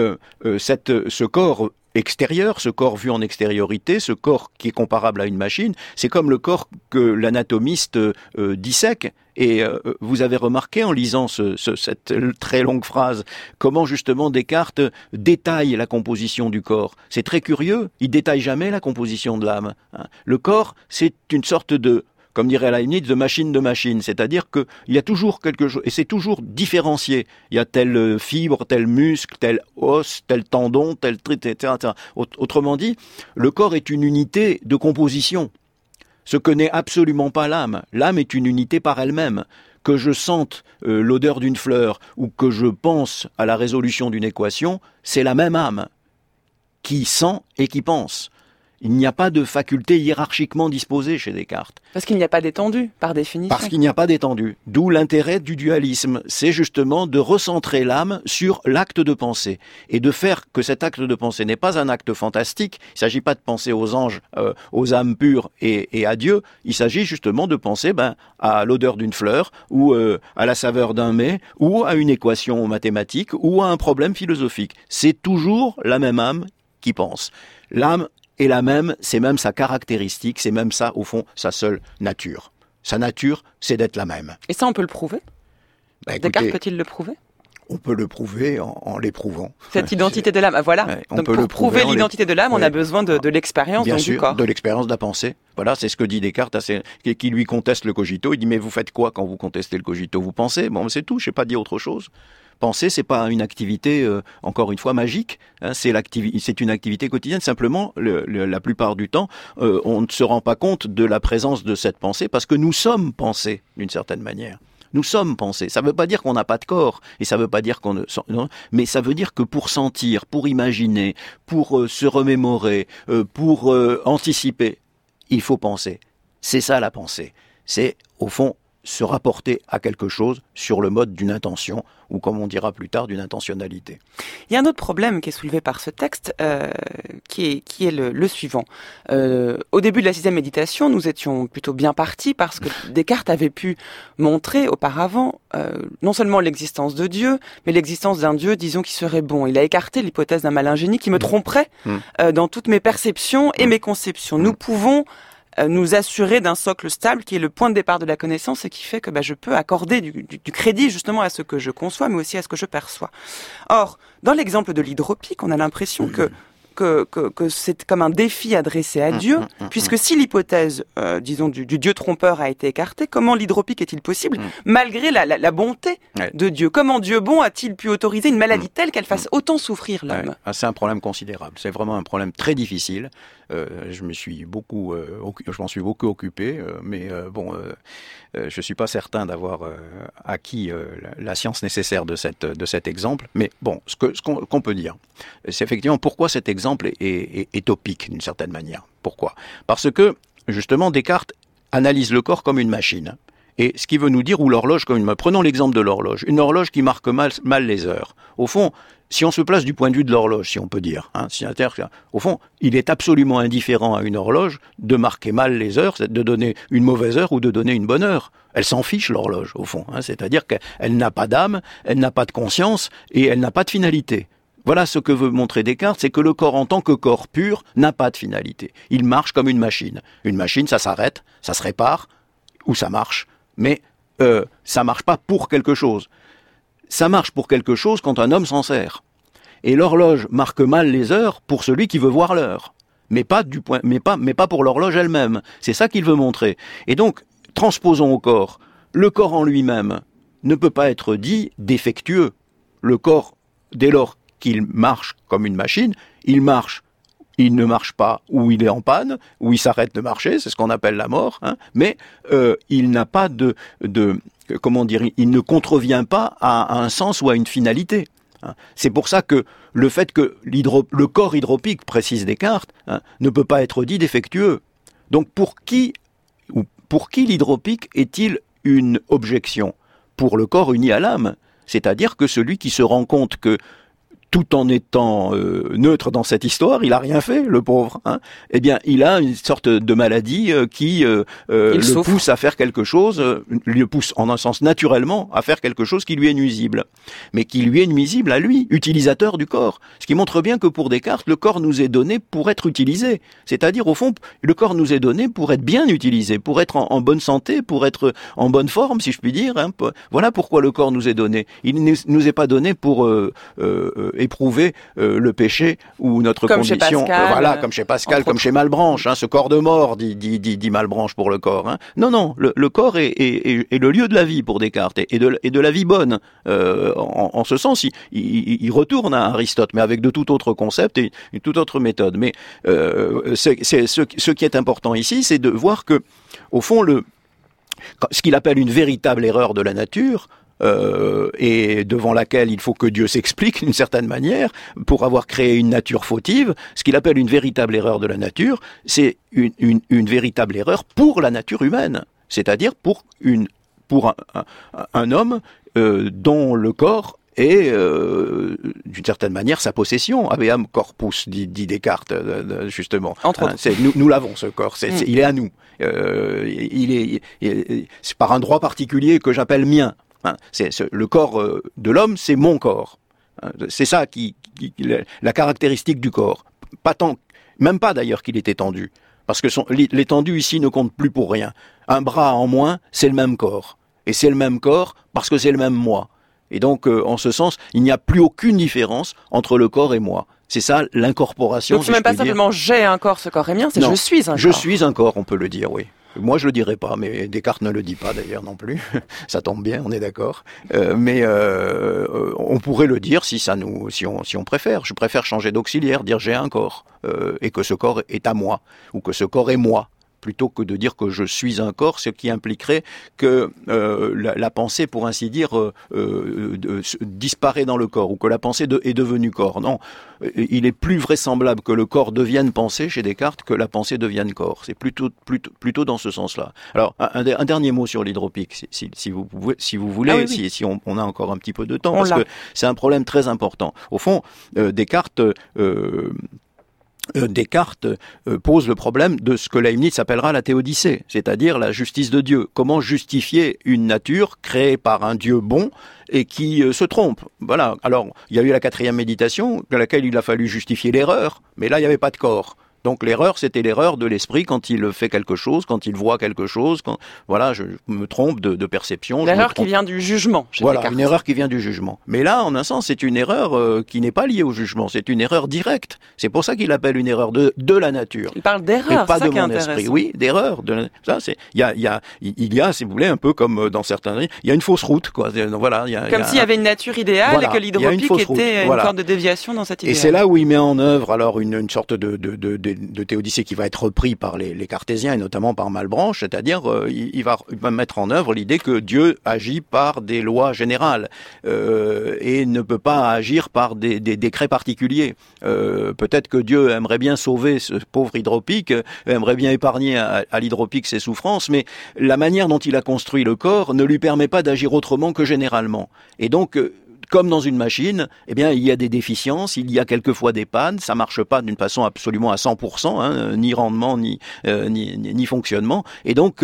ce corps extérieur, ce corps vu en extériorité, ce corps qui est comparable à une machine, c'est comme le corps que l'anatomiste dissèque. Et vous avez remarqué en lisant cette très longue phrase comment justement Descartes détaille la composition du corps. C'est très curieux, il détaille jamais la composition de l'âme. Le corps, c'est une sorte de, comme dirait Leibniz, de machine, c'est-à-dire qu'il y a toujours quelque chose, et c'est toujours différencié. Il y a telle fibre, tel muscle, tel os, tel tendon, tel etc. Autrement dit, le corps est une unité de composition. Ce que n'est absolument pas l'âme. L'âme est une unité par elle-même. Que je sente l'odeur d'une fleur ou que je pense à la résolution d'une équation, c'est la même âme qui sent et qui pense. Il n'y a pas de faculté hiérarchiquement disposée chez Descartes. Parce qu'il n'y a pas d'étendue, par définition. Parce qu'il n'y a pas d'étendue. D'où l'intérêt du dualisme. C'est justement de recentrer l'âme sur l'acte de pensée. Et de faire que cet acte de pensée n'est pas un acte fantastique. Il ne s'agit pas de penser aux anges, aux âmes pures et à Dieu. Il s'agit justement de penser à l'odeur d'une fleur, ou à la saveur d'un mets, ou à une équation mathématique, ou à un problème philosophique. C'est toujours la même âme qui pense. L'âme est la même, c'est même sa caractéristique, c'est même ça, au fond, sa seule nature. Sa nature, c'est d'être la même. Et ça, on peut le prouver ? Descartes peut-il le prouver ? On peut le prouver en l'éprouvant. Cette identité de l'âme, voilà. Ouais, donc pour prouver l'identité de l'âme, on a besoin de l'expérience du corps. Bien sûr, de l'expérience de la pensée. Voilà, c'est ce que dit Descartes, qui lui conteste le cogito. Il dit, mais vous faites quoi quand vous contestez le cogito ? Vous pensez ? Bon, c'est tout, je n'ai pas dit autre chose. Penser, c'est pas une activité, encore une fois, magique. Hein, c'est une activité quotidienne. Simplement, la plupart du temps, on ne se rend pas compte de la présence de cette pensée parce que nous sommes pensés, d'une certaine manière. Nous sommes pensés. Ça ne veut pas dire qu'on n'a pas de corps, et ça ne veut pas dire qu'on ne... Non, mais ça veut dire que pour sentir, pour imaginer, pour se remémorer, pour anticiper, il faut penser. C'est ça la pensée. c'est au fond se rapporter à quelque chose sur le mode d'une intention, ou comme on dira plus tard, d'une intentionnalité. Il y a un autre problème qui est soulevé par ce texte, qui est le suivant. Au début de la sixième méditation, nous étions plutôt bien partis parce que Descartes avait pu montrer auparavant non seulement l'existence de Dieu, mais l'existence d'un Dieu, disons, qui serait bon. Il a écarté l'hypothèse d'un malin génie qui me tromperait dans toutes mes perceptions et mes conceptions. Nous pouvons nous assurer d'un socle stable qui est le point de départ de la connaissance et qui fait que je peux accorder du crédit justement à ce que je conçois, mais aussi à ce que je perçois. Or, dans l'exemple de l'hydropique, on a l'impression que c'est comme un défi adressé à Dieu, puisque si l'hypothèse, disons, du Dieu trompeur a été écartée, comment l'hydropique est-il possible, malgré la bonté de Dieu? Comment Dieu bon a-t-il pu autoriser une maladie telle qu'elle fasse autant souffrir l'homme? C'est un problème considérable, c'est vraiment un problème très difficile. Je m'en suis beaucoup occupé, mais je suis pas certain d'avoir acquis la science nécessaire de cet exemple. Mais bon, ce qu'on peut dire, c'est effectivement pourquoi cet exemple est topique d'une certaine manière. Pourquoi? Parce que justement Descartes analyse le corps comme une machine. Et ce qui veut nous dire, ou l'horloge comme une machine. Prenons l'exemple de l'horloge. Une horloge qui marque mal les heures. Au fond, si on se place du point de vue de l'horloge, si on peut dire, au fond, il est absolument indifférent à une horloge de marquer mal les heures, de donner une mauvaise heure ou de donner une bonne heure. Elle s'en fiche, l'horloge, au fond. C'est-à-dire qu'elle n'a pas d'âme, elle n'a pas de conscience et elle n'a pas de finalité. Voilà ce que veut montrer Descartes, c'est que le corps en tant que corps pur n'a pas de finalité. Il marche comme une machine. Une machine, ça s'arrête, ça se répare, ou ça marche, mais ça marche pas pour quelque chose. Ça marche pour quelque chose quand un homme s'en sert. Et l'horloge marque mal les heures pour celui qui veut voir l'heure, mais pas pour l'horloge elle-même. C'est ça qu'il veut montrer. Et donc, transposons au corps. Le corps en lui-même ne peut pas être dit défectueux. Le corps, dès lors qu'il marche comme une machine, il marche, il ne marche pas, ou il est en panne, ou il s'arrête de marcher, c'est ce qu'on appelle la mort, mais il n'a pas il ne contrevient pas à un sens ou à une finalité. C'est pour ça que le fait que le corps hydropique, précise Descartes, ne peut pas être dit défectueux. Donc pour qui l'hydropique est-il une objection? Pour le corps uni à l'âme, c'est-à-dire que celui qui se rend compte que tout en étant neutre dans cette histoire, il a rien fait, le pauvre. Eh bien, il a une sorte de maladie qui le pousse à faire quelque chose, le pousse en un sens naturellement à faire quelque chose qui lui est nuisible. Mais qui lui est nuisible à lui, utilisateur du corps. Ce qui montre bien que pour Descartes, le corps nous est donné pour être utilisé. C'est-à-dire, au fond, le corps nous est donné pour être bien utilisé, pour être en bonne santé, pour être en bonne forme, si je puis dire. Voilà pourquoi le corps nous est donné. Il ne nous est pas donné pour éprouver le péché ou notre comme condition, comme chez Pascal, comme chez Malebranche, ce corps de mort, dit Malebranche pour le corps. Non, le corps est le lieu de la vie pour Descartes et de la vie bonne. En ce sens, il retourne à Aristote, mais avec de tout autre concept et une toute autre méthode. Mais ce qui est important ici, c'est de voir que, au fond, ce qu'il appelle une véritable erreur de la nature, et devant laquelle il faut que Dieu s'explique d'une certaine manière pour avoir créé une nature fautive, ce qu'il appelle une véritable erreur de la nature, c'est une véritable erreur pour la nature humaine, c'est-à-dire pour un homme dont le corps est d'une certaine manière sa possession. Habeam corpus, dit Descartes, justement. Entre autres. Nous l'avons, ce corps, il est à nous. C'est par un droit particulier que j'appelle mien. Le corps de l'homme, c'est mon corps. C'est ça la caractéristique du corps. Même pas d'ailleurs qu'il est étendu. Parce que l'étendu ici ne compte plus pour rien. Un bras en moins, c'est le même corps. Et c'est le même corps parce que c'est le même moi. Et donc, en ce sens, il n'y a plus aucune différence entre le corps et moi. C'est ça l'incorporation. Donc c'est même pas simplement j'ai un corps, ce corps est mien, c'est je suis un corps. Je suis un corps, on peut le dire, oui. Moi, je le dirais pas, mais Descartes ne le dit pas d'ailleurs non plus. Ça tombe bien, on est d'accord. Mais on pourrait le dire si on préfère. Je préfère changer d'auxiliaire, dire j'ai un corps et que ce corps est à moi ou que ce corps est moi. plutôt que de dire que je suis un corps, ce qui impliquerait que la pensée, pour ainsi dire, disparaît dans le corps, ou que la pensée est devenue corps. Non, il est plus vraisemblable que le corps devienne pensée chez Descartes que la pensée devienne corps. C'est plutôt dans ce sens-là. Alors, un dernier mot sur l'hydropique, si vous voulez, oui. si on a encore un petit peu de temps, parce que c'est un problème très important. Au fond, Descartes pose le problème de ce que Leibniz appellera la théodicée, c'est-à-dire la justice de Dieu. Comment justifier une nature créée par un Dieu bon et qui se trompe? Voilà. Alors, il y a eu la 4e méditation, dans laquelle il a fallu justifier l'erreur, mais là, il n'y avait pas de corps. Donc l'erreur, c'était l'erreur de l'esprit quand il fait quelque chose, quand il voit quelque chose, quand voilà, je me trompe de perception. L'erreur qui vient du jugement. Voilà, une erreur qui vient du jugement. Mais là, en un sens, c'est une erreur qui n'est pas liée au jugement, c'est une erreur directe. C'est pour ça qu'il appelle une erreur de la nature. Il parle d'erreur, pas c'est ça de qui est mon intéressant. esprit. Oui, d'erreur. Ça, c'est il y a, si vous voulez, un peu comme dans certains, il y a une fausse route, quoi. Voilà, comme s'il y avait une nature idéale, voilà, et que l'hydropique était une sorte de déviation dans cette idéal. Et c'est là où il met en œuvre alors une sorte de théodicée qui va être repris par les cartésiens et notamment par Malebranche, c'est-à-dire il va mettre en œuvre l'idée que Dieu agit par des lois générales et ne peut pas agir par des décrets particuliers. Peut-être que Dieu aimerait bien sauver ce pauvre hydropique, aimerait bien épargner à l'hydropique ses souffrances, mais la manière dont il a construit le corps ne lui permet pas d'agir autrement que généralement. Et donc, comme dans une machine, eh bien, il y a des déficiences, il y a quelquefois des pannes, ça marche pas d'une façon absolument à 100%, hein, ni rendement, ni fonctionnement. Et donc,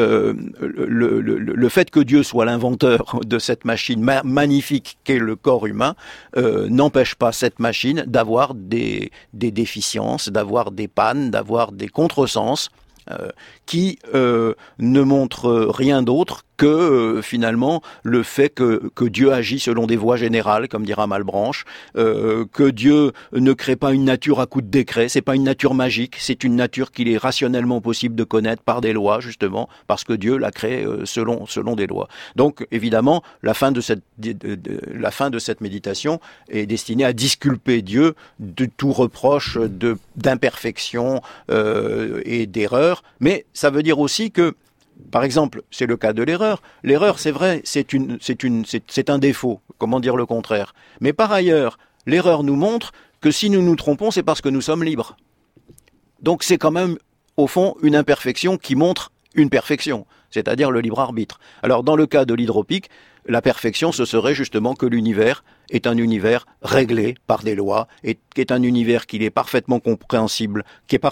le fait que Dieu soit l'inventeur de cette machine magnifique qu'est le corps humain, n'empêche pas cette machine d'avoir des déficiences, d'avoir des pannes, d'avoir des contresens, qui ne montrent rien d'autre que finalement le fait que Dieu agit selon des voies générales, comme dira Malebranche, que Dieu ne crée pas une nature à coup de décret, c'est pas une nature magique, c'est une nature qu'il est rationnellement possible de connaître par des lois, justement, parce que Dieu l'a créée selon des lois. Donc évidemment, la fin de cette méditation est destinée à disculper Dieu de tout reproche d'imperfection et d'erreur, mais ça veut dire aussi que, par exemple, c'est le cas de l'erreur. L'erreur, c'est vrai, c'est un défaut. Comment dire le contraire? Mais par ailleurs, l'erreur nous montre que si nous nous trompons, c'est parce que nous sommes libres. Donc c'est quand même, au fond, une imperfection qui montre une perfection, c'est-à-dire le libre arbitre. Alors dans le cas de l'hydropique, la perfection, ce serait justement que l'univers est un univers réglé par des lois, et qui est un univers qui est parfaitement compréhensible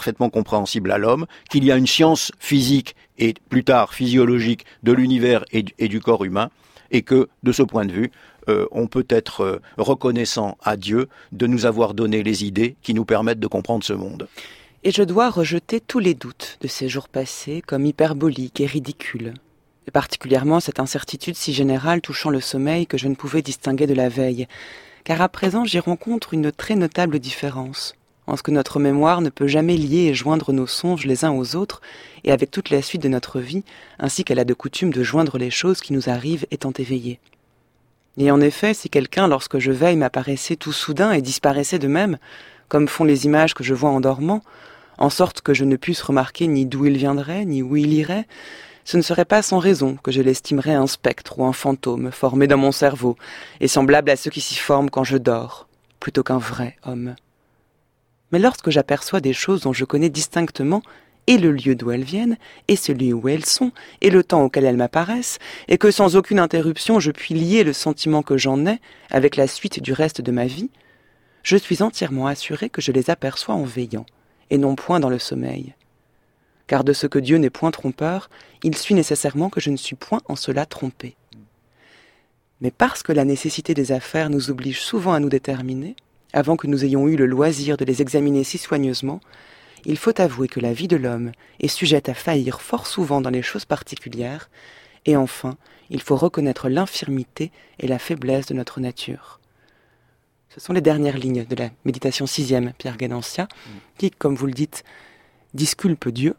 à l'homme, qu'il y a une science physique et plus tard physiologique de l'univers et du corps humain, et que de ce point de vue, on peut être reconnaissant à Dieu de nous avoir donné les idées qui nous permettent de comprendre ce monde. Et je dois rejeter tous les doutes de ces jours passés comme hyperboliques et ridicules. Et particulièrement cette incertitude si générale touchant le sommeil que je ne pouvais distinguer de la veille, car à présent j'y rencontre une très notable différence, en ce que notre mémoire ne peut jamais lier et joindre nos songes les uns aux autres, et avec toute la suite de notre vie, ainsi qu'elle a de coutume de joindre les choses qui nous arrivent étant éveillées. Et en effet, si quelqu'un, lorsque je veille, m'apparaissait tout soudain et disparaissait de même, comme font les images que je vois en dormant, en sorte que je ne puisse remarquer ni d'où il viendrait, ni où il irait, ce ne serait pas sans raison que je l'estimerais un spectre ou un fantôme formé dans mon cerveau et semblable à ceux qui s'y forment quand je dors, plutôt qu'un vrai homme. Mais lorsque j'aperçois des choses dont je connais distinctement et le lieu d'où elles viennent, et celui où elles sont, et le temps auquel elles m'apparaissent, et que sans aucune interruption je puis lier le sentiment que j'en ai avec la suite du reste de ma vie, je suis entièrement assuré que je les aperçois en veillant, et non point dans le sommeil. Car de ce que Dieu n'est point trompeur, il suit nécessairement que je ne suis point en cela trompé. Mais parce que la nécessité des affaires nous oblige souvent à nous déterminer, avant que nous ayons eu le loisir de les examiner si soigneusement, il faut avouer que la vie de l'homme est sujette à faillir fort souvent dans les choses particulières, et enfin, il faut reconnaître l'infirmité et la faiblesse de notre nature. Ce sont les dernières lignes de la méditation 6e, Pierre Guédenssia, qui, comme vous le dites, disculpe Dieu,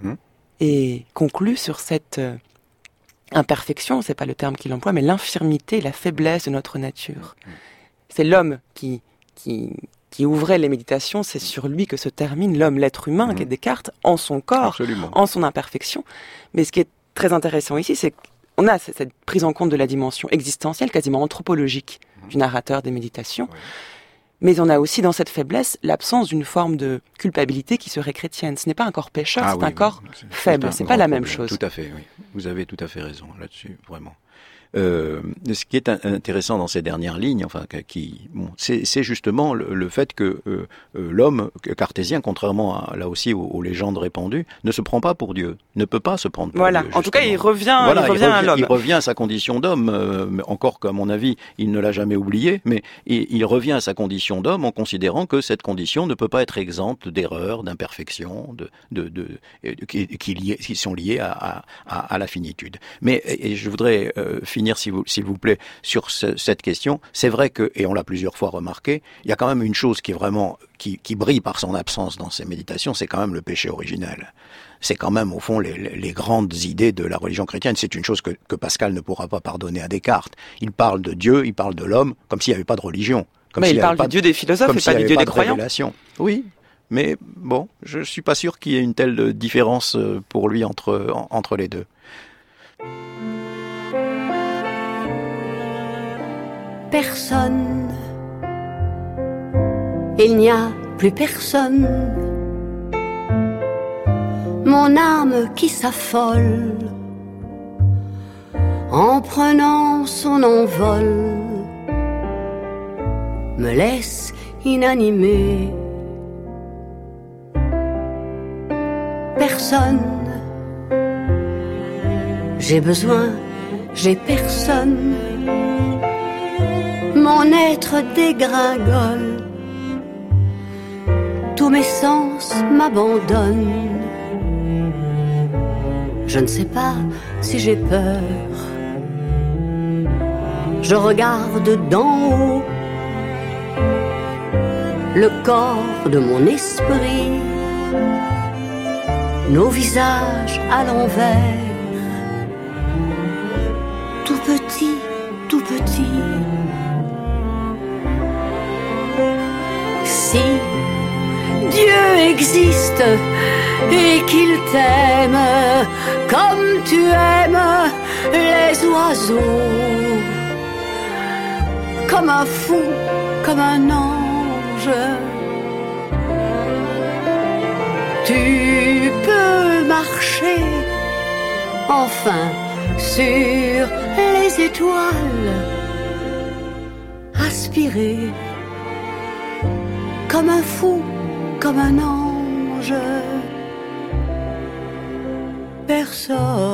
et conclut sur cette imperfection, c'est pas le terme qu'il emploie, mais l'infirmité et la faiblesse de notre nature. C'est l'homme qui qui ouvrait les méditations, c'est sur lui que se termine l'homme, l'être humain, qui est Descartes, en son corps, Absolument. en son imperfection. Mais ce qui est très intéressant ici, c'est qu'on a cette prise en compte de la dimension existentielle, quasiment anthropologique, du narrateur des méditations. Oui. Mais on a aussi dans cette faiblesse l'absence d'une forme de culpabilité qui serait chrétienne. Ce n'est pas un corps pécheur, c'est un corps faible. C'est pas la même chose. Tout à fait, oui. Vous avez tout à fait raison là-dessus, vraiment. Ce qui est intéressant dans ces dernières lignes, c'est justement le fait que l'homme cartésien, contrairement là aussi aux légendes répandues, ne se prend pas pour Dieu, ne peut pas se prendre pour Dieu. En tout cas, il revient à l'homme. Il revient à sa condition d'homme, encore qu'à mon avis, il ne l'a jamais oublié, mais il revient à sa condition d'homme en considérant que cette condition ne peut pas être exempte d'erreurs, d'imperfections, qui sont liées à la finitude. Mais et je voudrais finir, s'il vous plaît, sur cette question. C'est vrai que, et on l'a plusieurs fois remarqué, il y a quand même une chose qui est vraiment qui brille par son absence dans ces méditations, c'est quand même le péché originel. C'est quand même, au fond, les grandes idées de la religion chrétienne. C'est une chose que Pascal ne pourra pas pardonner à Descartes. Il parle de Dieu, il parle de l'homme, comme s'il n'y avait pas de religion. Il parle du Dieu des philosophes et pas du Dieu des croyants. Oui, mais bon, je suis pas sûr qu'il y ait une telle différence pour lui entre les deux. Personne, il n'y a plus personne. Mon âme qui s'affole en prenant son envol me laisse inanimée. Personne, j'ai besoin, j'ai personne. Mon être dégringole, tous mes sens m'abandonnent. Je ne sais pas si j'ai peur. Je regarde d'en haut le corps de mon esprit, nos visages à l'envers, tout petit, tout petit. Si Dieu existe et qu'il t'aime comme tu aimes les oiseaux, comme un fou, comme un ange, tu peux marcher enfin sur les étoiles, aspirer comme un fou, comme un ange. Personne.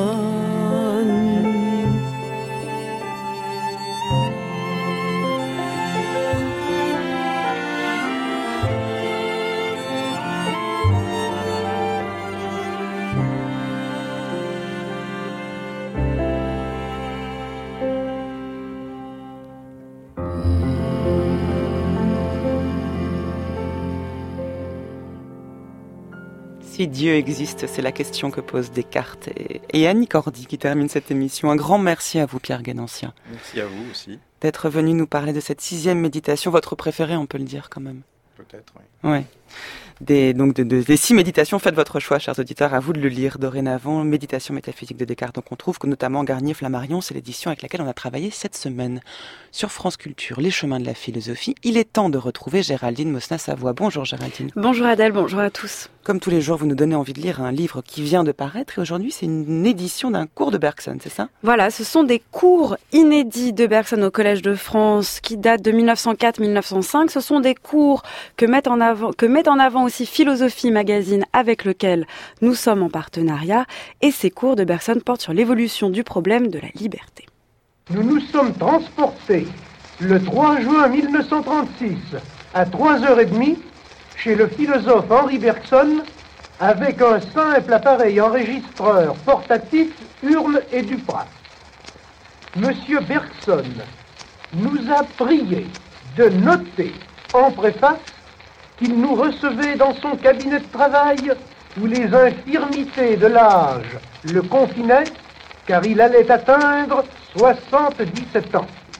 Si Dieu existe, c'est la question que pose Descartes et Annie Cordy qui termine cette émission. Un grand merci à vous, Pierre Guénantia. Merci à vous aussi. D'être venu nous parler de cette 6e méditation, votre préférée, on peut le dire quand même. Peut-être, oui. Ouais. Des 6 méditations, faites votre choix, chers auditeurs, à vous de le lire dorénavant. Méditation métaphysique de Descartes, donc on trouve que notamment Garnier-Flammarion, c'est l'édition avec laquelle on a travaillé cette semaine. Sur France Culture, les chemins de la philosophie, il est temps de retrouver Géraldine Mosna-Savoie. Bonjour Géraldine. Bonjour Adèle, bonjour à tous. Comme tous les jours, vous nous donnez envie de lire un livre qui vient de paraître et aujourd'hui c'est une édition d'un cours de Bergson, c'est ça ? Voilà, ce sont des cours inédits de Bergson au Collège de France qui datent de 1904-1905. Ce sont des cours que mettent en avant aussi Philosophie Magazine avec lequel nous sommes en partenariat et ces cours de Bergson portent sur l'évolution du problème de la liberté. Nous nous sommes transportés le 3 juin 1936 à 3h30 chez le philosophe Henri Bergson avec un simple appareil enregistreur portatif, urne et duprat. Monsieur Bergson nous a prié de noter en préface qu'il nous recevait dans son cabinet de travail où les infirmités de l'âge le confinaient car il allait atteindre 77 ans.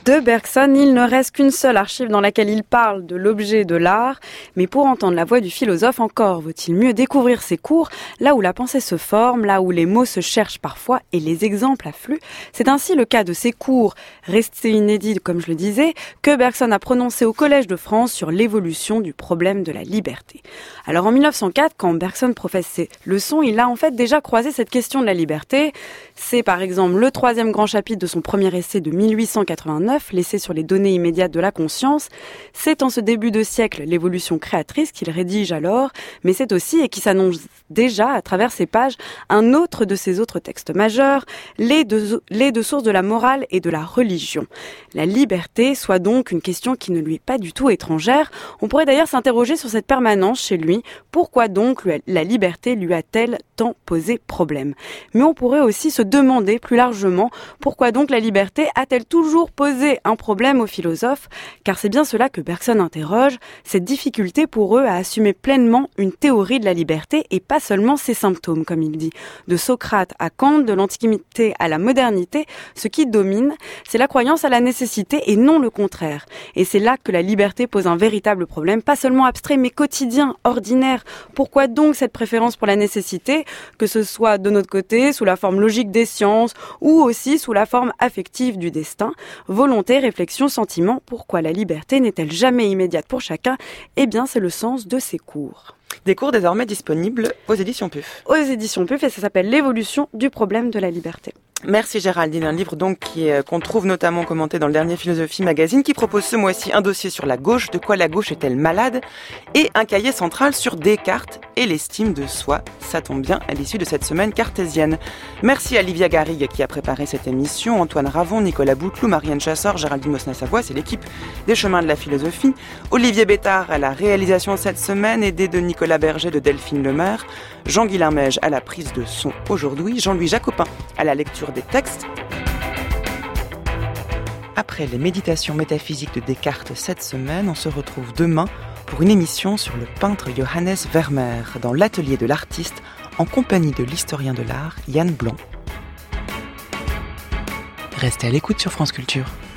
De Bergson, il ne reste qu'une seule archive dans laquelle il parle de l'objet de l'art, mais pour entendre la voix du philosophe, encore vaut-il mieux découvrir ses cours, là où la pensée se forme, là où les mots se cherchent parfois et les exemples affluent. C'est ainsi le cas de ces cours, restés inédits comme je le disais, que Bergson a prononcé au Collège de France sur l'évolution du problème de la liberté. Alors en 1904, quand Bergson professe ses leçons, il a en fait déjà croisé cette question de la liberté. C'est par exemple le 3e grand chapitre de son premier essai de 1889, l'essai sur les données immédiates de la conscience. C'est en ce début de siècle l'évolution créatrice qu'il rédige alors, mais c'est aussi, et qui s'annonce déjà à travers ces pages, un autre de ses autres textes majeurs, les deux sources de la morale et de la religion. La liberté soit donc une question qui ne lui est pas du tout étrangère. On pourrait d'ailleurs s'interroger sur cette permanence chez lui. Pourquoi donc la liberté lui a-t-elle tant posé problème ? Mais on pourrait aussi se demander plus largement pourquoi donc la liberté a-t-elle toujours posé un problème aux philosophes ? Car c'est bien cela que Bergson interroge, cette difficulté pour eux à assumer pleinement une théorie de la liberté et pas seulement ses symptômes, comme il dit. De Socrate à Kant, de l'Antiquité à la modernité, ce qui domine, c'est la croyance à la nécessité et non le contraire. Et c'est là que la liberté pose un véritable problème, pas seulement abstrait mais quotidien, ordinaire. Pourquoi donc cette préférence pour la nécessité, que ce soit de notre côté sous la forme logique des sciences ou aussi sous la forme affective du destin ? Volonté, réflexion, sentiment, pourquoi la liberté n'est-elle jamais immédiate pour chacun ? Eh bien, c'est le sens de ces cours. Des cours désormais disponibles aux éditions PUF. Aux éditions PUF, et ça s'appelle L'évolution du problème de la liberté. Merci Géraldine, un livre donc qu'on trouve notamment commenté dans le dernier Philosophie Magazine, qui propose ce mois-ci un dossier sur la gauche, de quoi la gauche est-elle malade, et un cahier central sur Descartes et l'estime de soi. Ça tombe bien à l'issue de cette semaine cartésienne. Merci à Livia Garrigue qui a préparé cette émission, Antoine Ravon, Nicolas Bouteloup, Marianne Chassor, Géraldine Mosna-Savoie, c'est l'équipe des Chemins de la Philosophie, Olivier Bétard à la réalisation cette semaine, aidé de Nicolas Berger, de Delphine Lemaire, Jean-Guilain Mège à la prise de son aujourd'hui, Jean-Louis Jacopin à la lecture des textes. Après les méditations métaphysiques de Descartes cette semaine, on se retrouve demain pour une émission sur le peintre Johannes Vermeer dans l'atelier de l'artiste en compagnie de l'historien de l'art Yann Blanc. Restez à l'écoute sur France Culture.